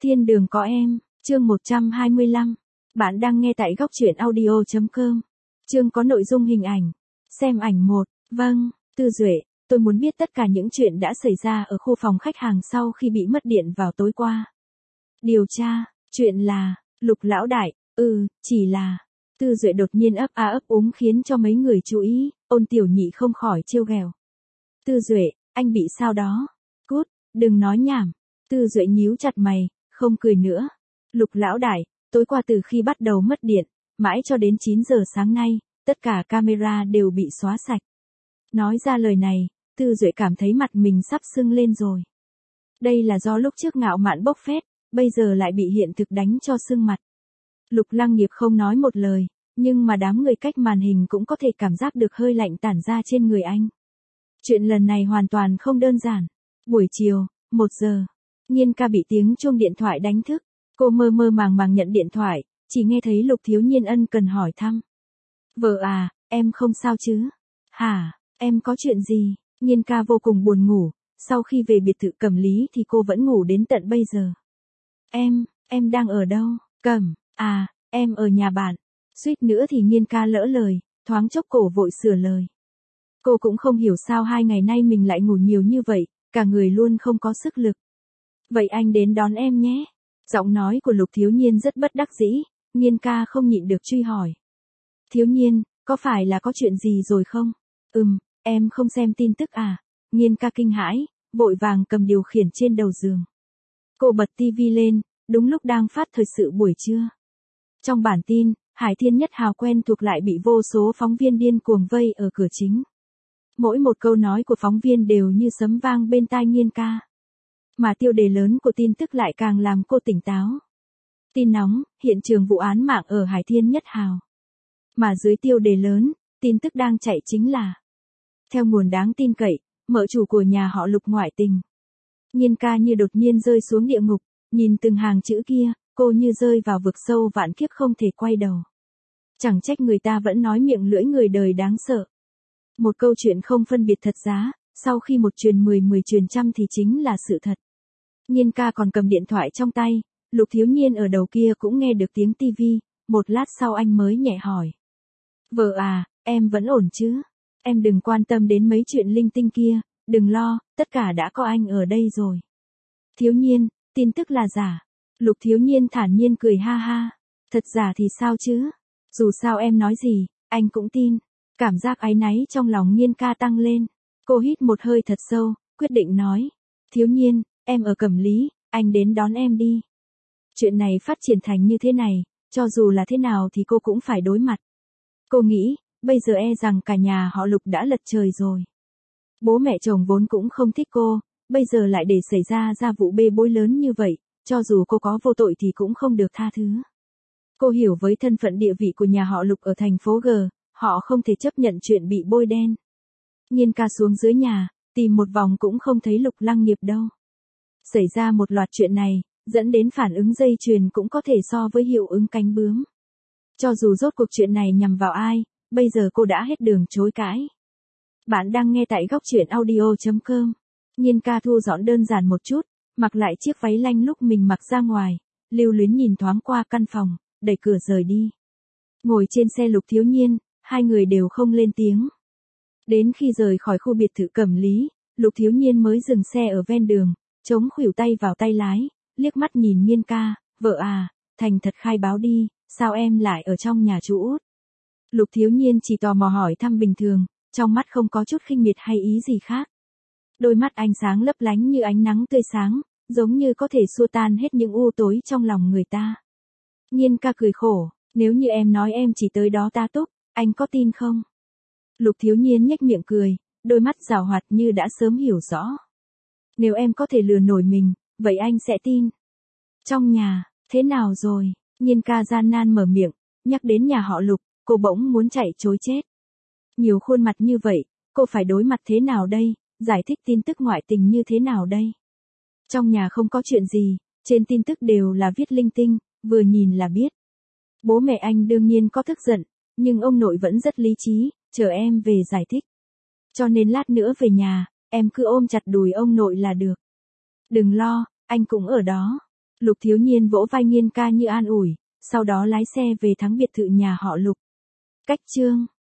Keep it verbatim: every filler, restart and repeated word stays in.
Thiên đường có em, chương một trăm hai mươi lăm. Bạn đang nghe tại góc truyện audio chấm com. Chương có nội dung hình ảnh. Xem ảnh một. Vâng, Tư Duệ, tôi muốn biết tất cả những chuyện đã xảy ra ở khu phòng khách hàng sau khi bị mất điện vào tối qua. Điều tra, chuyện là, Lục lão đại, ừ, chỉ là. Tư Duệ đột nhiên ấp a ấp úng khiến cho mấy người chú ý, Ôn Tiểu Nhị không khỏi trêu ghẹo. Tư Duệ, anh bị sao đó? Cút, đừng nói nhảm. Tư Duệ nhíu chặt mày, không cười nữa. Lục lão đại, tối qua từ khi bắt đầu mất điện, mãi cho đến chín giờ sáng nay, tất cả camera đều bị xóa sạch. Nói ra lời này, Tư Duệ cảm thấy mặt mình sắp sưng lên rồi. Đây là do lúc trước ngạo mạn bốc phét, bây giờ lại bị hiện thực đánh cho sưng mặt. Lục Lăng Nghiệp không nói một lời, nhưng mà đám người cách màn hình cũng có thể cảm giác được hơi lạnh tản ra trên người anh. Chuyện lần này hoàn toàn không đơn giản. Buổi chiều, một giờ, Nhiên ca bị tiếng chuông điện thoại đánh thức. Cô mơ mơ màng màng nhận điện thoại, chỉ nghe thấy Lục Thiếu Nhiên ân cần hỏi thăm. Vợ à, em không sao chứ? Hả, em có chuyện gì? Nhiên ca vô cùng buồn ngủ, sau khi về biệt thự Cẩm Lý thì cô vẫn ngủ đến tận bây giờ. Em, em đang ở đâu? Cẩm, à, em ở nhà bạn. Suýt nữa thì Nhiên ca lỡ lời, thoáng chốc cổ vội sửa lời. Cô cũng không hiểu sao hai ngày nay mình lại ngủ nhiều như vậy, cả người luôn không có sức lực. Vậy anh đến đón em nhé. Giọng nói của Lục Thiếu Nhiên rất bất đắc dĩ, Nhiên ca không nhịn được truy hỏi. Thiếu Nhiên, có phải là có chuyện gì rồi không? Ừm, em không xem tin tức à? Nhiên ca kinh hãi, vội vàng cầm điều khiển trên đầu giường. Cô bật tivi lên, đúng lúc đang phát thời sự buổi trưa. Trong bản tin, Hải Thiên Nhất Hào quen thuộc lại bị vô số phóng viên điên cuồng vây ở cửa chính. Mỗi một câu nói của phóng viên đều như sấm vang bên tai Nhiên ca. Mà tiêu đề lớn của tin tức lại càng làm cô tỉnh táo. Tin nóng, hiện trường vụ án mạng ở Hải Thiên Nhất Hào. Mà dưới tiêu đề lớn, tin tức đang chạy chính là. Theo nguồn đáng tin cậy, mợ chủ của nhà họ Lục ngoại tình. Nhiên ca như đột nhiên rơi xuống địa ngục, nhìn từng hàng chữ kia, cô như rơi vào vực sâu vạn kiếp không thể quay đầu. Chẳng trách người ta vẫn nói miệng lưỡi người đời đáng sợ. Một câu chuyện không phân biệt thật giá, sau khi một truyền mười mười truyền trăm thì chính là sự thật. Nhiên ca còn cầm điện thoại trong tay, Lục Thiếu Nhiên ở đầu kia cũng nghe được tiếng tivi, một lát sau anh mới nhẹ hỏi. Vợ à, em vẫn ổn chứ? Em đừng quan tâm đến mấy chuyện linh tinh kia, đừng lo, tất cả đã có anh ở đây rồi. Thiếu Nhiên, tin tức là giả. Lục Thiếu Nhiên thản nhiên cười ha ha. Thật giả thì sao chứ? Dù sao em nói gì, anh cũng tin. Cảm giác áy náy trong lòng Nhiên ca tăng lên. Cô hít một hơi thật sâu, quyết định nói. Thiếu Nhiên, em ở Cẩm Lý, anh đến đón em đi. Chuyện này phát triển thành như thế này, cho dù là thế nào thì cô cũng phải đối mặt. Cô nghĩ, bây giờ e rằng cả nhà họ Lục đã lật trời rồi. Bố mẹ chồng vốn cũng không thích cô, bây giờ lại để xảy ra ra vụ bê bối lớn như vậy, cho dù cô có vô tội thì cũng không được tha thứ. Cô hiểu với thân phận địa vị của nhà họ Lục ở thành phố G, họ không thể chấp nhận chuyện bị bôi đen. Nhiên ca xuống dưới nhà, tìm một vòng cũng không thấy Lục Lăng Nghiệp đâu. Xảy ra một loạt chuyện này, dẫn đến phản ứng dây chuyền cũng có thể so với hiệu ứng cánh bướm. Cho dù rốt cuộc chuyện này nhằm vào ai, bây giờ cô đã hết đường chối cãi. Bạn đang nghe tại góc truyện audio chấm com. Nhiên ca thu dọn đơn giản một chút, mặc lại chiếc váy lanh lúc mình mặc ra ngoài, lưu luyến nhìn thoáng qua căn phòng, đẩy cửa rời đi. Ngồi trên xe Lục Thiếu Nhiên, hai người đều không lên tiếng. Đến khi rời khỏi khu biệt thự Cẩm Lý, Lục Thiếu Nhiên mới dừng xe ở ven đường, chống khuỷu tay vào tay lái, liếc mắt nhìn Nhiên ca, vợ à, thành thật khai báo đi, sao em lại ở trong nhà chú út? Lục Thiếu Nhiên chỉ tò mò hỏi thăm bình thường, trong mắt không có chút khinh miệt hay ý gì khác. Đôi mắt anh sáng lấp lánh như ánh nắng tươi sáng, giống như có thể xua tan hết những u tối trong lòng người ta. Nhiên ca cười khổ, nếu như em nói em chỉ tới đó tá túc, anh có tin không? Lục Thiếu Nhiên nhếch miệng cười, đôi mắt giảo hoạt như đã sớm hiểu rõ. Nếu em có thể lừa nổi mình, vậy anh sẽ tin. Trong nhà, thế nào rồi? Nhiên ca gian nan mở miệng, nhắc đến nhà họ Lục, cô bỗng muốn chạy trối chết. Nhiều khuôn mặt như vậy, cô phải đối mặt thế nào đây, giải thích tin tức ngoại tình như thế nào đây? Trong nhà không có chuyện gì, trên tin tức đều là viết linh tinh, vừa nhìn là biết. Bố mẹ anh đương nhiên có tức giận, nhưng ông nội vẫn rất lý trí, chờ em về giải thích. Cho nên lát nữa về nhà, em cứ ôm chặt đùi ông nội là được. Đừng lo, anh cũng ở đó. Lục Thiếu Nhiên vỗ vai Nhiên ca như an ủi, sau đó lái xe về thắng biệt thự nhà họ Lục. Cách chương